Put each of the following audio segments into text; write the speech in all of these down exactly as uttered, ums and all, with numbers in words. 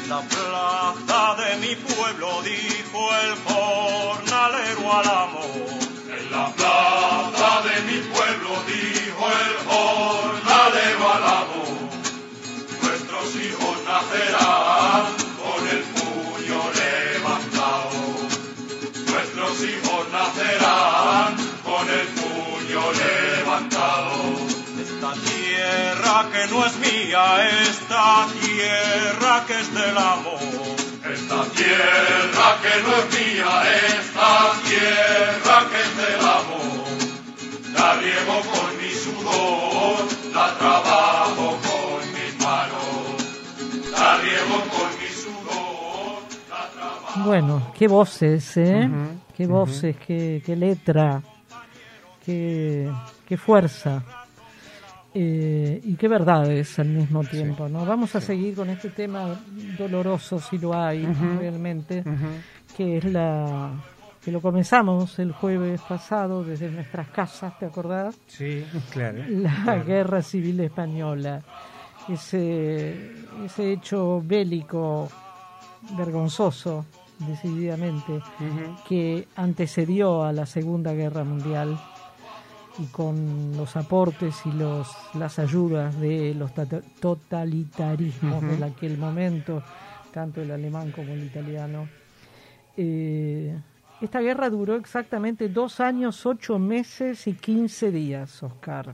la plaza de mi pueblo, dijo el jornalero al amo. En la plaza de mi pueblo, dijo el jornalero al amo. Nuestros hijos nacerán con el puño levantado. Nuestros hijos nacerán con el puño levantado. Esta tierra que no es mía, esta tierra que es del amo. Esta tierra que no es mía, esta tierra que es del amo. La riego con mi sudor, la trabajo con mis manos. La riego con mi sudor, la trabajo. Bueno, qué voces, ¿eh? Uh-huh, qué voces, uh-huh. qué, qué letra, qué, qué fuerza. Eh, y qué verdades al mismo tiempo, sí, ¿no? Vamos a sí. seguir con este tema doloroso, si lo hay, uh-huh. realmente, uh-huh. que es la que lo comenzamos el jueves pasado desde nuestras casas, ¿te acordás? Sí, claro. La claro. Guerra Civil Española, ese, ese hecho bélico vergonzoso, decididamente, uh-huh. que antecedió a la Segunda Guerra Mundial, y con los aportes y los las ayudas de los totalitarismos uh-huh. de aquel momento, tanto el alemán como el italiano. Eh, esta guerra duró exactamente dos años, ocho meses y quince días, Oscar.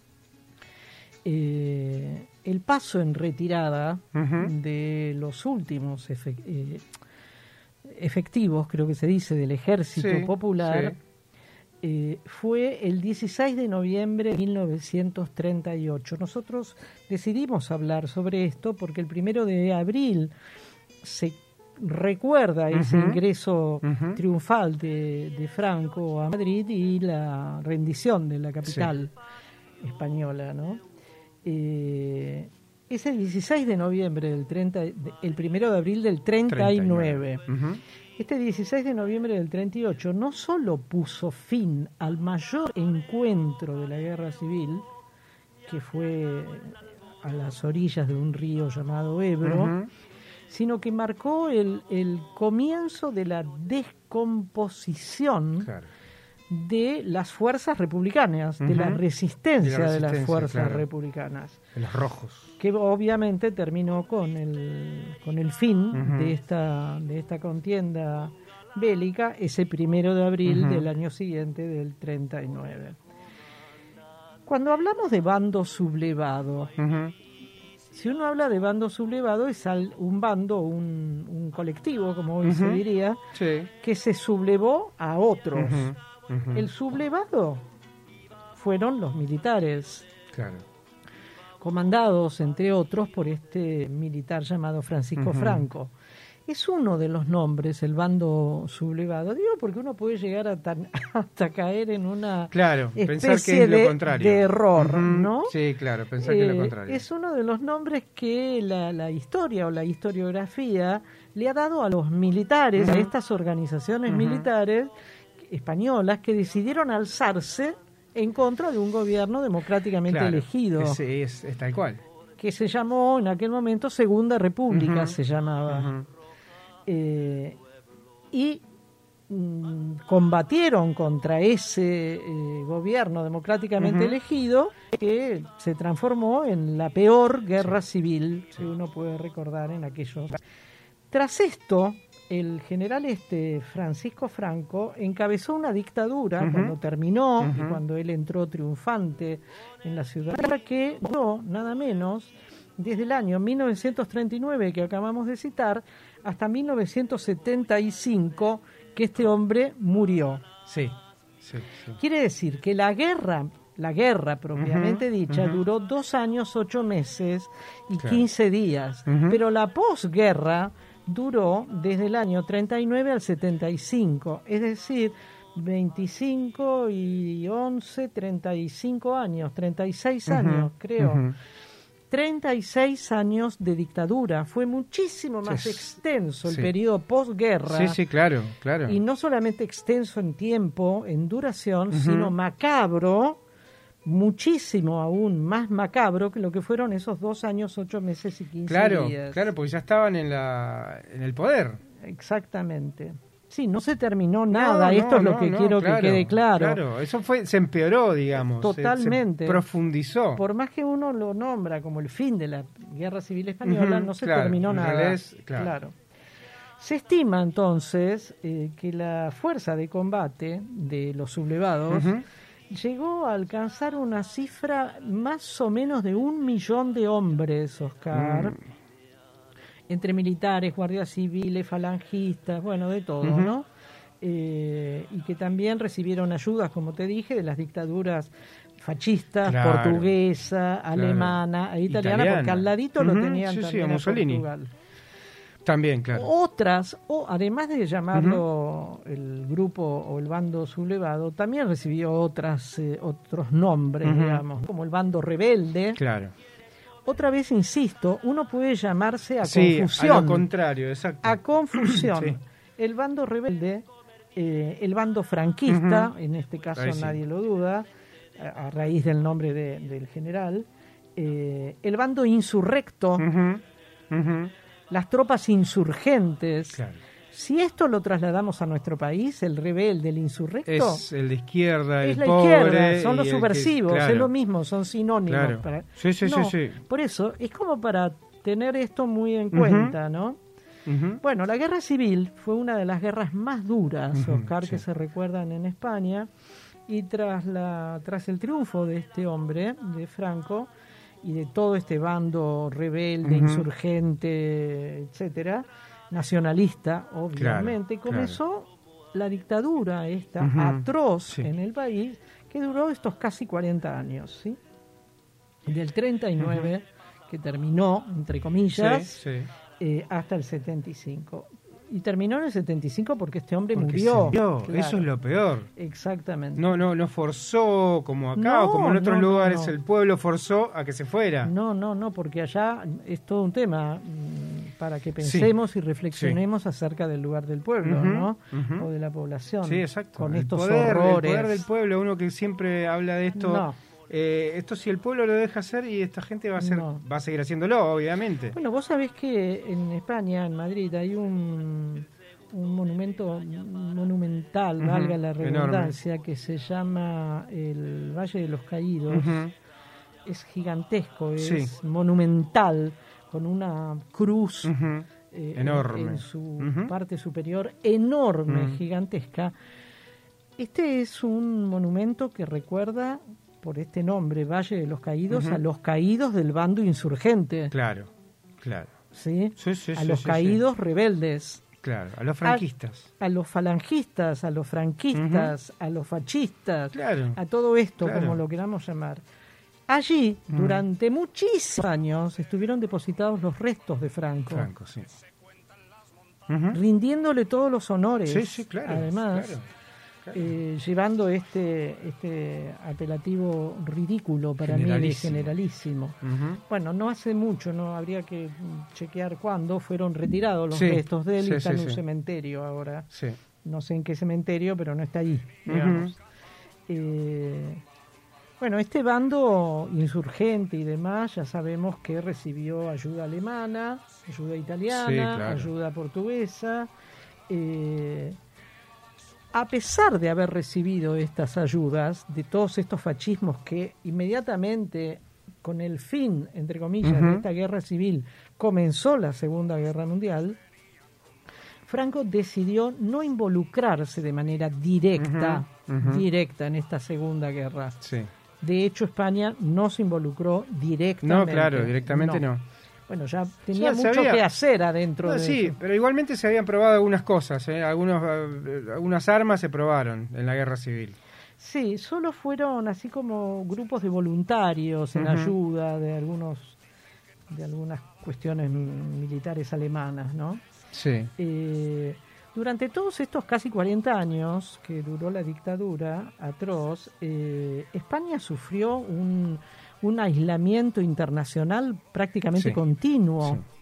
Eh, el paso en retirada uh-huh. de los últimos efe- eh, efectivos, creo que se dice, del Ejército sí, Popular, sí. Eh, fue el dieciséis de noviembre de mil novecientos treinta y ocho. Nosotros decidimos hablar sobre esto porque el primero de abril se recuerda uh-huh. ese ingreso uh-huh. triunfal de, de Franco a Madrid y la rendición de la capital sí. española, ¿no? Eh, es el dieciséis de noviembre del treinta, el primero de abril del treinta y nueve. treinta y nueve. Uh-huh. Este dieciséis de noviembre del treinta y ocho no solo puso fin al mayor encuentro de la guerra civil, que fue a las orillas de un río llamado Ebro, uh-huh. sino que marcó el, el comienzo de la descomposición claro. de las fuerzas republicanas, uh-huh. de la resistencia de, la resistencia, de las fuerzas claro. republicanas. De los rojos. Que obviamente terminó con el con el fin uh-huh. de esta de esta contienda bélica ese primero de abril uh-huh. del año siguiente, del treinta y nueve. Cuando hablamos de bando sublevado, uh-huh. si uno habla de bando sublevado es al, un bando, un, un colectivo, como hoy uh-huh. se diría, sí. que se sublevó a otros. Uh-huh. Uh-huh. El sublevado fueron los militares. Claro. Comandados, entre otros, por este militar llamado Francisco uh-huh. Franco. Es uno de los nombres, el bando sublevado. Digo, porque uno puede llegar a tan, hasta caer en una claro, especie pensar que es de, lo contrario. de error, uh-huh. ¿no? Sí, claro, pensar eh, que es lo contrario. Es uno de los nombres que la, la historia o la historiografía le ha dado a los militares, uh-huh. a estas organizaciones uh-huh. militares españolas que decidieron alzarse en contra de un gobierno democráticamente claro, elegido. Es, es, es tal cual. Que se llamó en aquel momento Segunda República, uh-huh. se llamaba. Uh-huh. Eh, y mm, combatieron contra ese eh, gobierno democráticamente uh-huh. elegido, que se transformó en la peor guerra sí. civil sí. que uno puede recordar en aquellos. Tras esto, el general este Francisco Franco encabezó una dictadura uh-huh. cuando terminó uh-huh. y cuando él entró triunfante en la ciudad, que duró nada menos desde el año mil novecientos treinta y nueve, que acabamos de citar, hasta mil novecientos setenta y cinco, que este hombre murió. Sí, sí, sí. Quiere decir que la guerra, la guerra propiamente uh-huh, dicha, uh-huh. duró dos años, ocho meses y claro. quince días, uh-huh. pero la posguerra duró desde el año treinta y nueve al setenta y cinco, es decir, veinticinco y once, treinta y cinco años, treinta y seis años, uh-huh, creo. Uh-huh. treinta y seis años de dictadura. Fue muchísimo más sí, extenso el sí. periodo posguerra. Sí, sí, claro, claro. Y no solamente extenso en tiempo, en duración, uh-huh. sino macabro muchísimo aún más macabro que lo que fueron esos dos años, ocho meses y quince claro, días. Claro, porque ya estaban en, la, en el poder. Exactamente. Sí, no se terminó nada, no, esto no, es lo no, que no, quiero claro, que quede claro. Claro, eso fue, se empeoró, digamos. Totalmente. Se, se profundizó. Por más que uno lo nombra como el fin de la Guerra Civil Española, uh-huh, no se claro, terminó nada. Es, claro. claro. Se estima entonces eh, que la fuerza de combate de los sublevados uh-huh. llegó a alcanzar una cifra más o menos de un millón de hombres, Oscar. Mm. Entre militares, guardias civiles, falangistas, bueno, de todo, uh-huh. ¿no? Eh, y que también recibieron ayudas, como te dije, de las dictaduras fascistas, claro, portuguesa, claro. alemana e italiana, italiana, porque al ladito uh-huh. lo tenían sí, también sí, a Portugal. También, claro. Otras, o además de llamarlo uh-huh. el grupo o el bando sublevado, también recibió otras eh, otros nombres, uh-huh. digamos, como el bando rebelde. Claro. Otra vez insisto, uno puede llamarse a sí, confusión. A lo contrario, exacto. A confusión. sí. El bando rebelde, eh, el bando franquista, uh-huh. en este caso Ahí nadie sí. lo duda, a, a raíz del nombre de, del general, eh, el bando insurrecto, uh-huh. Uh-huh. las tropas insurgentes. Claro. Si esto lo trasladamos a nuestro país, el rebelde, el insurrecto... Es el de izquierda, el es la pobre... izquierda, son los subversivos, que, claro. es lo mismo, son sinónimos. Claro. Para... Sí, sí, no, sí, sí. Por eso, es como para tener esto muy en cuenta, uh-huh. ¿no? Uh-huh. Bueno, la guerra civil fue una de las guerras más duras, uh-huh, Oscar, sí. que se recuerdan en España, y tras, la, tras el triunfo de este hombre, de Franco, y de todo este bando rebelde, uh-huh. insurgente, etcétera, nacionalista, obviamente, claro, comenzó claro. la dictadura esta uh-huh. atroz sí. en el país, que duró estos casi cuarenta años, ¿sí? Del treinta y nueve, uh-huh. que terminó, entre comillas, sí, sí. Eh, hasta el setenta y cinco. Y terminó en el setenta y cinco porque este hombre porque murió. murió. Claro. Eso es lo peor. Exactamente. No, no, no forzó como acá no, o como en otros no, lugares no, no. el pueblo forzó a que se fuera. No, no, no, porque allá es todo un tema mmm, para que pensemos sí. y reflexionemos sí. acerca del lugar del pueblo, uh-huh, ¿no? Uh-huh. O de la población. Sí, exacto. Con el estos poder, horrores. El poder del pueblo, uno que siempre habla de esto. No. Eh, esto si el pueblo lo deja hacer y esta gente va a hacer, no. va a seguir haciéndolo, obviamente. Bueno, vos sabés que en España, en Madrid, hay un, un monumento monumental, uh-huh. valga la redundancia, enorme. Que se llama el Valle de los Caídos. Uh-huh. Es gigantesco, es sí. monumental, con una cruz uh-huh. eh, enorme en, en su uh-huh. parte superior, enorme, uh-huh. gigantesca. Este es un monumento que recuerda, por este nombre, Valle de los Caídos, uh-huh. a los caídos del bando insurgente. Claro, claro. ¿Sí? Sí, sí, a sí, los sí, caídos sí. rebeldes. Claro, a los franquistas. A, a los falangistas, a los franquistas, uh-huh. a los fascistas, claro. a todo esto, claro. como lo queramos llamar. Allí, uh-huh. durante muchísimos años, estuvieron depositados los restos de Franco. Franco, sí. Uh-huh. Rindiéndole todos los honores. Sí, sí, claro. Además... Claro. Eh, llevando este este apelativo ridículo para mí de generalísimo. Uh-huh. Bueno, no hace mucho, no habría que chequear cuándo fueron retirados los sí, restos de él sí, y está sí, en un sí. cementerio ahora. Sí. No sé en qué cementerio, pero no está allí, digamos. Uh-huh. Eh, bueno, este bando insurgente y demás, ya sabemos que recibió ayuda alemana, ayuda italiana, sí, claro. ayuda portuguesa. Eh, A pesar de haber recibido estas ayudas, de todos estos fascismos que inmediatamente, con el fin, entre comillas, uh-huh. de esta guerra civil, comenzó la Segunda Guerra Mundial, Franco decidió no involucrarse de manera directa, uh-huh. Uh-huh. directa en esta Segunda Guerra. Sí. De hecho, España no se involucró directamente. No, claro, directamente no. no. Bueno, ya tenía ya mucho había, que hacer adentro no, de sí, eso. Pero igualmente se habían probado algunas cosas, ¿eh? Algunos, eh, algunas armas se probaron en la guerra civil. Sí, solo fueron así como grupos de voluntarios en uh-huh. ayuda de algunos de algunas cuestiones militares alemanas, ¿no? Sí. Eh, durante todos estos casi cuarenta años que duró la dictadura atroz, eh, España sufrió un... un aislamiento internacional prácticamente sí, continuo, sí.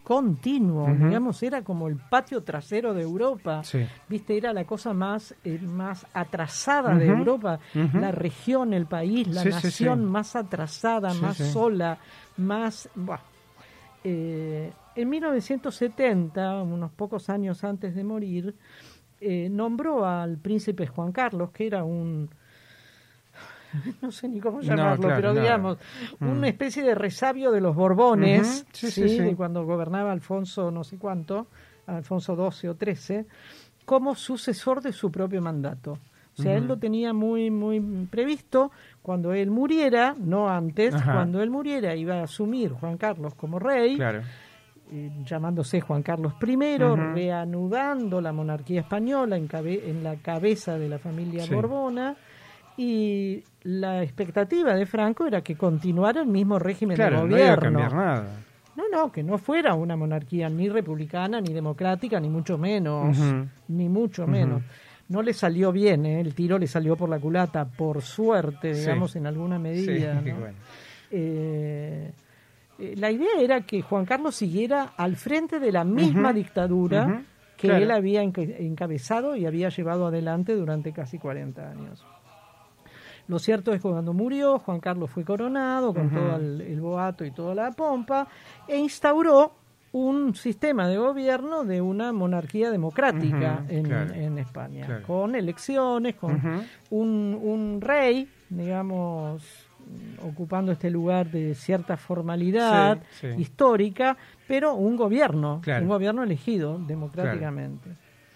continuo, Uh-huh. digamos, era como el patio trasero de Europa, Sí. viste, era la cosa más, eh, más atrasada Uh-huh. de Europa, Uh-huh. la región, el país, la Sí, sí, nación sí. más atrasada, Sí, más sí. sola, más... Buah. Eh, en mil novecientos setenta, unos pocos años antes de morir, eh, nombró al príncipe Juan Carlos, que era un... no sé ni cómo No, llamarlo, claro, pero nada. digamos, Mm. una especie de resabio de los Borbones, Ujú, sí, ¿sí? sí, sí. de cuando gobernaba Alfonso no sé cuánto, Alfonso doce o trece, como sucesor de su propio mandato. O sea, Ujú. él lo tenía muy, muy previsto. Cuando él muriera, no antes, Ajá. cuando él muriera iba a asumir Juan Carlos como rey, Claro. eh, llamándose Juan Carlos I, Ujú. reanudando la monarquía española en, cabe- en la cabeza de la familia Sí. Borbona, y la expectativa de Franco era que continuara el mismo régimen Claro, de no iba a gobierno. cambiar nada. No, no, que no fuera una monarquía ni republicana, ni democrática, ni mucho menos, Ujú. ni mucho Ujú. menos. No le salió bien, ¿eh? El tiro le salió por la culata, por suerte, Sí. digamos, en alguna medida. Sí, ¿no? bueno. Eh, eh, la idea era que Juan Carlos siguiera al frente de la misma Ujú. dictadura Ujú. que Claro. él había enca- encabezado y había llevado adelante durante casi cuarenta años. Lo cierto es que cuando murió, Juan Carlos fue coronado con Ujú. todo el, el boato y toda la pompa e instauró un sistema de gobierno de una monarquía democrática Ujú, en, claro, en España, claro. con elecciones, con Ujú. un, un rey, digamos, ocupando este lugar de cierta formalidad Sí, sí. histórica, pero un gobierno, Claro. un gobierno elegido democráticamente.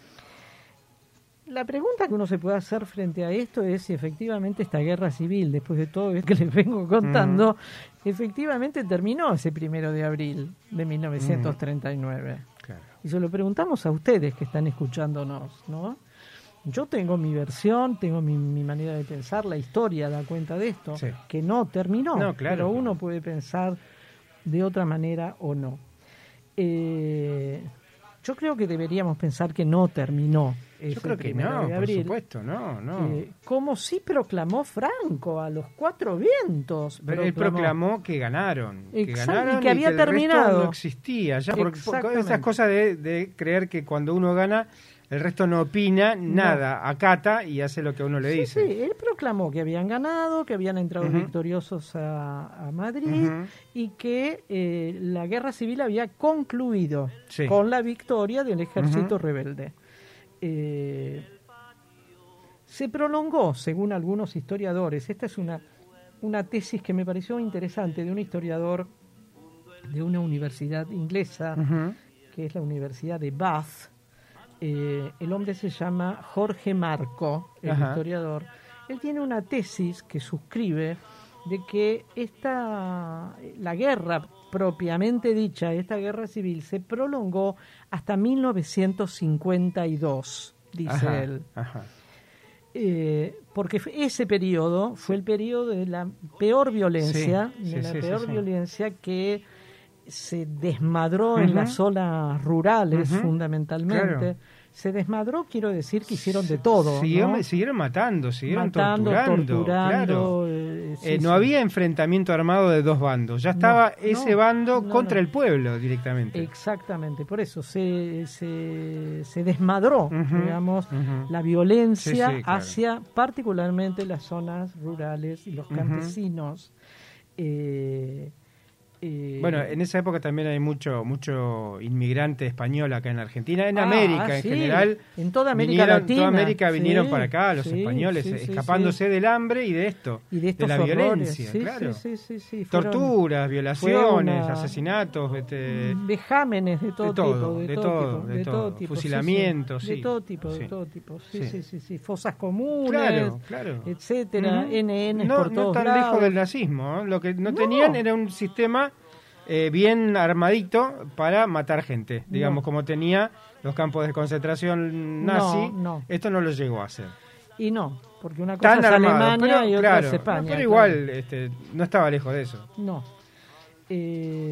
La pregunta que uno se puede hacer frente a esto es si efectivamente esta guerra civil, después de todo lo que les vengo contando, efectivamente terminó ese primero de abril de mil novecientos treinta y nueve. Claro. Y se lo preguntamos a ustedes que están escuchándonos, ¿no? Yo tengo mi versión, tengo mi, mi manera de pensar, la historia da cuenta de esto, Sí. que no terminó, No, claro, pero uno claro. puede pensar de otra manera o no. Eh, yo creo que deberíamos pensar que no terminó ese Yo creo que primero no, de por abril, supuesto, no, no. eh, como sí proclamó Franco a los cuatro vientos. Pero él proclamó que ganaron, que Exacto, ganaron y que había el resto terminado. no existía. Ya porque Exactamente. esas cosas de, de creer que cuando uno gana el resto no opina nada, acata y hace lo que uno le Sí, dice. sí, él proclamó que habían ganado, que habían entrado Ujú. victoriosos a, a Madrid Ujú. y que eh, la guerra civil había concluido Sí. con la victoria del ejército Ujú. rebelde. Eh, se prolongó, según algunos historiadores, esta es una, una tesis que me pareció interesante de un historiador de una universidad inglesa, Ujú. que es la Universidad de Bath. Eh, el hombre se llama Jorge Marco, el Ajá. historiador. Él tiene una tesis que suscribe de que esta, la guerra propiamente dicha, esta guerra civil, se prolongó hasta mil novecientos cincuenta y dos, dice Ajá, él. ajá. Eh, porque fue- ese periodo fue el periodo de la peor violencia, Sí, sí, de la sí, sí, peor sí. violencia que se desmadró Ujú. en las zonas rurales Ujú. fundamentalmente. Claro. Se desmadró, quiero decir que hicieron de todo. Siguieron, ¿no? siguieron matando, siguieron Matando, torturando. torturando. Claro. eh, sí, Eh, no sí. había enfrentamiento armado de dos bandos, ya estaba No, ese no, bando no, contra no. el pueblo directamente. Exactamente, por eso se, se, se desmadró, Ujú, digamos, ujú. la violencia Sí, sí, claro. hacia particularmente las zonas rurales y los Ujú. campesinos. Eh, eh, Bueno, en esa época también hay mucho mucho inmigrante español acá en Argentina, en Ah, América en sí, general. en toda América vinieron, Latina. Toda América vinieron Sí, para acá, los sí, españoles, sí, sí, escapándose sí. del hambre y de esto, y de, de estos la horrores. violencia, Sí, claro. sí, sí, sí, sí, fueron Torturas, violaciones, una- asesinatos, este, vejámenes de todo, de todo, tipo, de, de todo, todo, tipo, de de todo todo. tipo, sí, Fusilamientos, sí, sí. de todo tipo, de Sí. todo tipo, sí, Sí. sí, sí, sí, fosas comunes, claro, claro. etcétera, Ujú. N N no, por no todos tan lados. lejos del nazismo, ¿eh? Lo que no, No. tenían era un sistema eh, bien armadito para matar gente, digamos, No. como tenía los campos de concentración No, nazi. no. Esto no lo llegó a hacer. Y no, porque una cosa Tan es armado, Alemania pero, y otra claro, es España. pero claro. igual este, no estaba lejos de eso. No. Eh,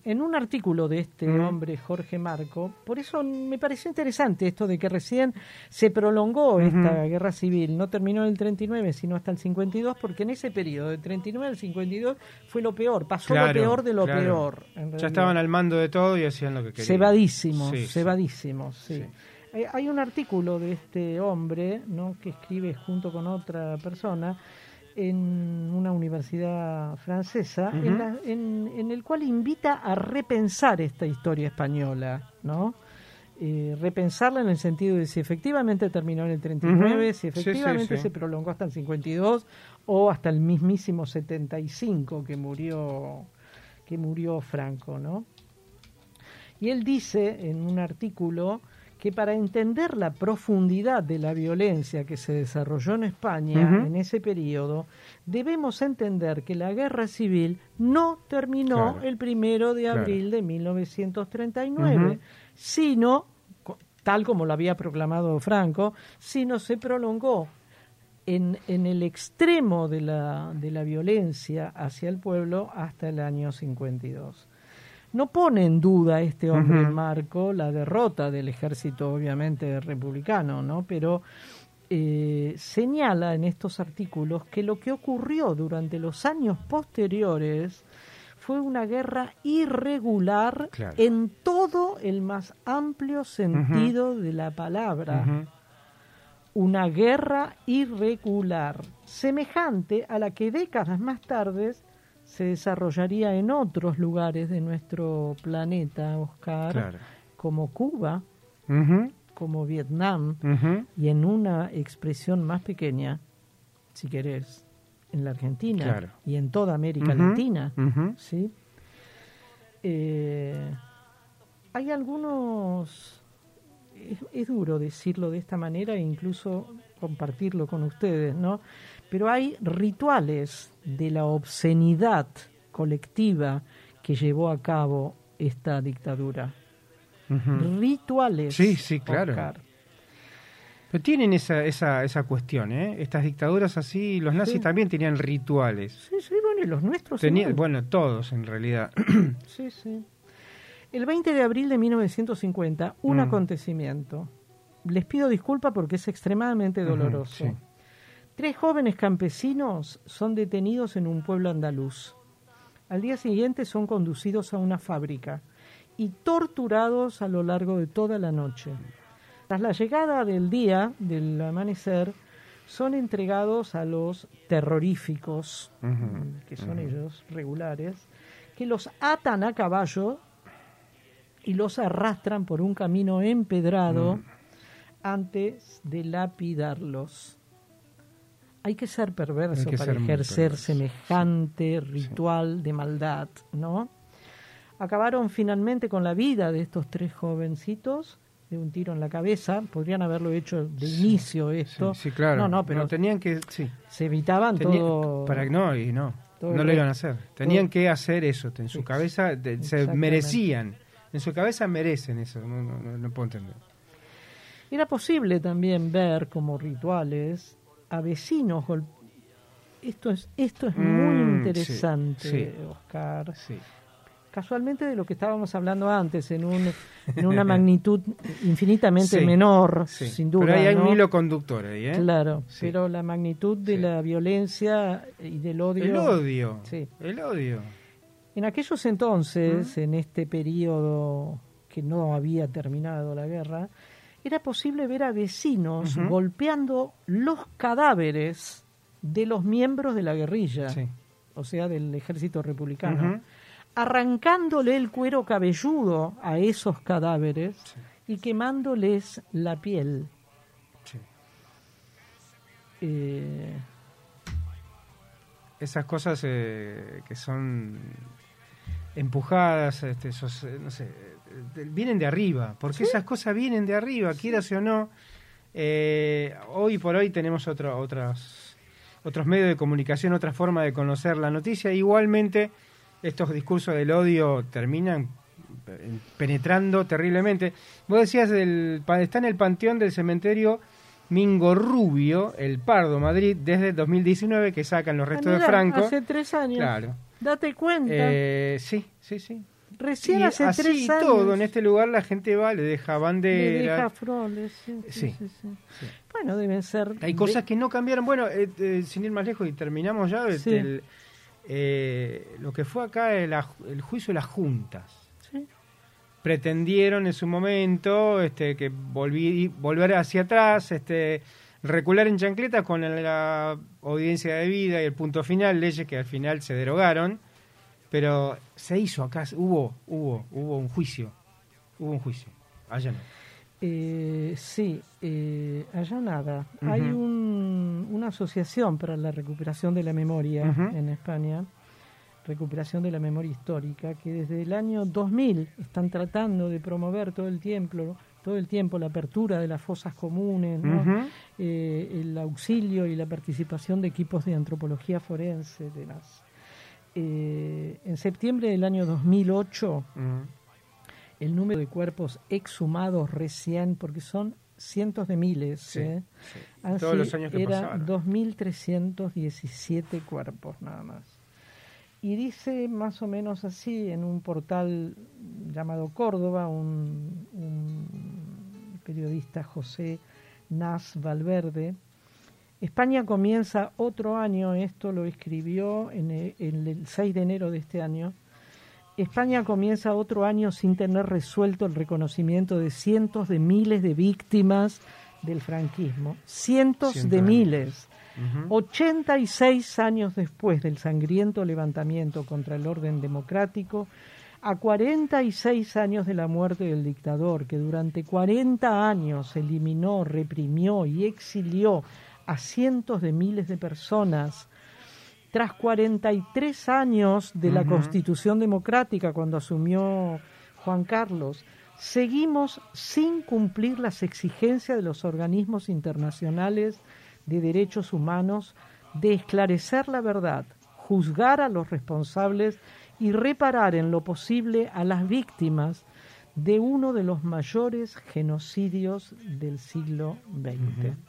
en un artículo de este Mm. hombre, Jorge Marco, por eso me pareció interesante esto de que recién se prolongó Ujú. esta guerra civil, no terminó en el treinta y nueve, sino hasta el cincuenta y dos, porque en ese periodo, del treinta y nueve al cincuenta y dos, fue lo peor, pasó Claro, lo peor de lo claro. peor. en Ya realidad. estaban al mando de todo y hacían lo que querían. Cebadísimos, Sí, sí. cebadísimos, sí. Sí. Hay, hay un artículo de este hombre, ¿no?, que escribe junto con otra persona en una universidad francesa, Ujú. en, la- en- en el cual invita a repensar esta historia española, ¿no? Eh, repensarla en el sentido de si efectivamente terminó en el treinta y nueve, Ujú. si Sí, sí, efectivamente sí. se prolongó hasta el cincuenta y dos o hasta el mismísimo setenta y cinco que murió que murió Franco, ¿no? Y él dice en un artículo que para entender la profundidad de la violencia que se desarrolló en España Ujú. en ese periodo, debemos entender que la guerra civil no terminó Claro. el primero de Claro. abril de mil novecientos treinta y nueve, Ujú. sino, co- tal como lo había proclamado Franco, sino se prolongó en, en el extremo de la, de la violencia hacia el pueblo hasta el año cincuenta y dos. No pone en duda este hombre, Ujú. Marco, la derrota del ejército, obviamente, republicano, ¿no? Pero eh, señala en estos artículos que lo que ocurrió durante los años posteriores fue una guerra irregular Claro. en todo el más amplio sentido de la palabra. Ujú. Una guerra irregular, semejante a la que décadas más tarde se desarrollaría en otros lugares de nuestro planeta, Oscar, Claro. como Cuba, Ujú. como Vietnam, Ujú. y en una expresión más pequeña, si querés, en la Argentina Claro. y en toda América Ujú. Latina, Ujú. ¿sí? Eh, hay algunos, es, es duro decirlo de esta manera e incluso compartirlo con ustedes, ¿no? Pero hay rituales de la obscenidad colectiva que llevó a cabo esta dictadura. Ujú. Rituales. Sí, sí, claro. Oscar. Pero tienen esa, esa, esa cuestión, ¿eh? Estas dictaduras así, los nazis Sí. también también tenían rituales. Sí, sí, bueno, y los nuestros Tenía, igual. bueno, todos en realidad. Sí, sí. El veinte de abril de mil novecientos cincuenta, un Mm. acontecimiento. Les pido disculpa porque es extremadamente Ujú, doloroso. sí. Tres jóvenes campesinos son detenidos en un pueblo andaluz. Al día siguiente son conducidos a una fábrica y torturados a lo largo de toda la noche. Tras la llegada del día, del amanecer, son entregados a los terroríficos, Ujú, que son ujú. ellos, regulares, que los atan a caballo y los arrastran por un camino empedrado Mm. antes de lapidarlos. Hay que ser perverso Hay que para ser muy ejercer perverso, semejante ritual de maldad, ¿no? Acabaron finalmente con la vida de estos tres jovencitos de un tiro en la cabeza. Podrían haberlo hecho de Sí, inicio esto. Sí, sí, claro. No, no, pero tenían que, sí. se evitaban Tenía- todo. para no y no, todo no el lo re- iban a hacer. Tenían todo- que hacer eso. En su Ex- cabeza de- se exactamente. merecían. En su cabeza merecen eso. No, no, no, no puedo entender. Era posible también ver como rituales a vecinos gol- Esto es, esto es muy Mm, interesante, sí, sí. Oscar. Sí. Casualmente de lo que estábamos hablando antes, en, un, en una magnitud infinitamente Sí, menor, sí. sin duda. Pero ahí hay ¿no? un hilo conductor ahí, ¿eh? Claro, Sí. pero la magnitud de Sí. la violencia y del odio. El odio. Sí. El odio. En aquellos entonces, en este periodo que no había terminado la guerra, era posible ver a vecinos Ujú. golpeando los cadáveres de los miembros de la guerrilla, Sí. o sea, del ejército republicano, Ujú. arrancándole el cuero cabelludo a esos cadáveres Sí. y quemándoles la piel. Sí. Eh, Esas cosas eh, que son empujadas, este, esos, eh, no sé, eh, vienen de arriba, porque esas cosas vienen de arriba, quieras o no. Eh, hoy por hoy tenemos otro, otras, otros medios de comunicación, otra forma de conocer la noticia. Igualmente, estos discursos del odio terminan eh, penetrando terriblemente. Vos decías, del, pa- está en el panteón del cementerio Mingo Rubio, El Pardo, Madrid, desde el dos mil diecinueve, que sacan los restos ah, de mirá, Franco. hace tres años. Claro. Date cuenta. Eh, sí, sí, sí. Recién y hace así tres años. todo, en este lugar la gente va, le deja banderas. Le deja flores, sí, sí, Sí, sí, sí. sí. Bueno, deben ser... Hay cosas que no cambiaron. Bueno, eh, eh, sin ir más lejos y terminamos ya, Sí. este, el, eh, lo que fue acá el, el juicio de las juntas. Sí. Pretendieron en su momento este, que volví, volver hacia atrás, este, recular en chancletas con la audiencia de vida y el punto final, leyes que al final se derogaron, pero se hizo acá, hubo, hubo, hubo un juicio, hubo un juicio, allá no. Eh, sí, eh, allá nada. Uh-huh. Hay un, una asociación para la recuperación de la memoria Uh-huh. en España, recuperación de la memoria histórica, que desde el año dos mil están tratando de promover todo el tiempo, todo el tiempo la apertura de las fosas comunes, ¿no? Uh-huh. eh, el auxilio y la participación de equipos de antropología forense, demás. Eh, en septiembre del año dos mil ocho, Uh-huh. el número de cuerpos exhumados recién, porque son cientos de miles, Sí, ¿eh? sí. Así, Todos los años que era pasaron. dos mil trescientos diecisiete cuerpos nada más. Y dice más o menos así en un portal llamado Córdoba, un, un periodista, José Nas Valverde: España comienza otro año, esto lo escribió en el, en el seis de enero de este año. España comienza otro año sin tener resuelto el reconocimiento de cientos de miles de víctimas del franquismo. Cientos Cientos de de miles. Uh-huh. ochenta y seis años después del sangriento levantamiento contra el orden democrático, a cuarenta y seis años de la muerte del dictador, que durante cuarenta años eliminó, reprimió y exilió a cientos de miles de personas, tras cuarenta y tres años de la Uh-huh. Constitución Democrática, cuando asumió Juan Carlos, seguimos sin cumplir las exigencias de los organismos internacionales de derechos humanos de esclarecer la verdad, juzgar a los responsables y reparar en lo posible a las víctimas de uno de los mayores genocidios del siglo veinte. Uh-huh.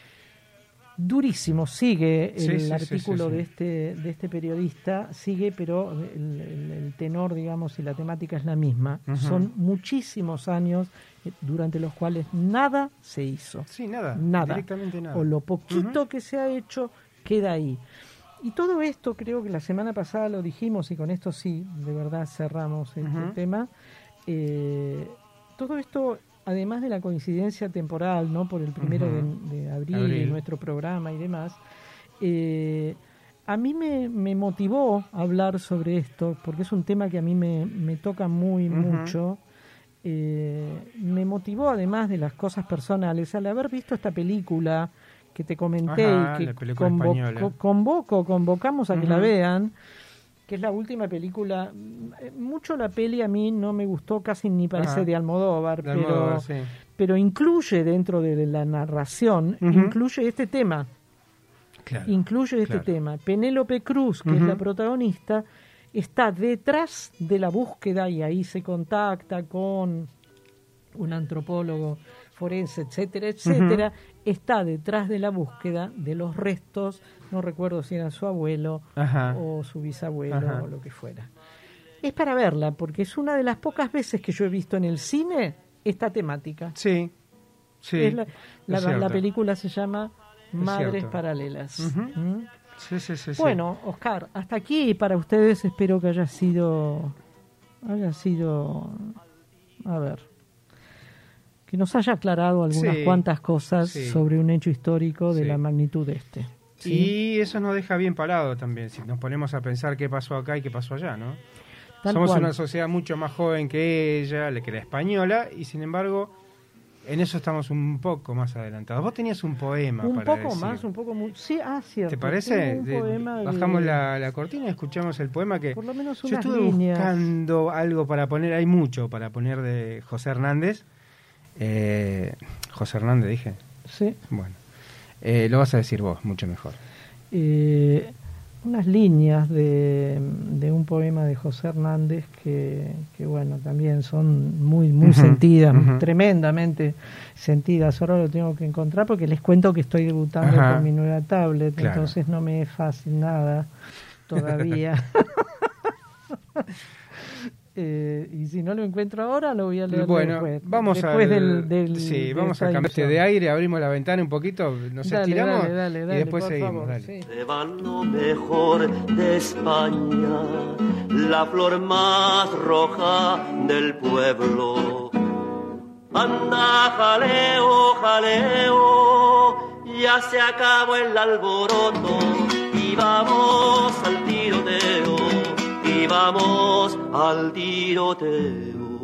Durísimo, sigue el sí, sí, artículo sí, sí, sí. de este de este periodista, sigue, pero el, el, el tenor, digamos, y la temática es la misma. Uh-huh. Son muchísimos años durante los cuales nada se hizo. Sí, nada, nada. Directamente nada. O lo poquito uh-huh. que se ha hecho queda ahí. Y todo esto, creo que la semana pasada lo dijimos, y con esto sí, de verdad cerramos este uh-huh. tema. Eh, todo esto, además de la coincidencia temporal, ¿no? Por el primero uh-huh. de, de abril, abril, nuestro programa y demás, eh, a mí me, me motivó a hablar sobre esto, porque es un tema que a mí me, me toca muy uh-huh. mucho. Eh, me motivó, además de las cosas personales, al haber visto esta película que te comenté, Ajá, y que convoco, convoco, convocamos a uh-huh. que la vean, que es la última película. Mucho la peli a mí no me gustó, casi ni parece uh-huh. de Almodóvar, de pero, Almodóvar sí. pero incluye dentro de la narración, uh-huh. incluye este tema. Claro, incluye este claro. tema. Penélope Cruz, que uh-huh. es la protagonista, está detrás de la búsqueda, y ahí se contacta con un antropólogo forense, etcétera, etcétera, uh-huh. está detrás de la búsqueda de los restos, no recuerdo si era su abuelo Ajá. o su bisabuelo Ajá. o lo que fuera. Es para verla, porque es una de las pocas veces que yo he visto en el cine esta temática. Sí, sí. Es la, la, es la película se llama Madres Paralelas. Uh-huh. ¿Mm? Sí, sí, sí, bueno, sí. Oscar, hasta aquí para ustedes. Espero que haya sido, haya sido, a ver, que nos haya aclarado algunas sí, cuantas cosas sí. sobre un hecho histórico de sí. la magnitud de este. ¿Sí? Y eso nos deja bien parado también, si nos ponemos a pensar qué pasó acá y qué pasó allá, ¿no? Tal Somos cual. Una sociedad mucho más joven que ella, que la española, y sin embargo, en eso estamos un poco más adelantados. Vos tenías un poema un para poco decir. más, un poco muy... Sí, ah, cierto. ¿Te parece? Un poema de... Bajamos de... la, la cortina y escuchamos el poema que... Por lo menos unas yo estuve líneas. buscando algo para poner, hay mucho para poner de José Hernández. Eh, José Hernández, dije. Sí. Bueno, eh, lo vas a decir vos, mucho mejor. Eh, unas líneas de, de un poema de José Hernández que, que bueno, también son muy muy uh-huh, sentidas, uh-huh. tremendamente sentidas. Ahora lo tengo que encontrar porque les cuento que estoy debutando uh-huh. con mi nueva tablet, claro. entonces no me es fácil nada todavía. eh, y si no lo encuentro ahora, lo voy a leer bueno, después. Vamos después al, del, del, sí, de vamos a cambiar edición. de aire, abrimos la ventana un poquito, nos Dale, estiramos dale, dale, dale, y después por seguimos. favor, Dale. sí. Lleva lo mejor de España, la flor más roja del pueblo. Anda, jaleo, jaleo, ya se acabó el alboroto y vamos al tiroteo, y vamos al tiroteo.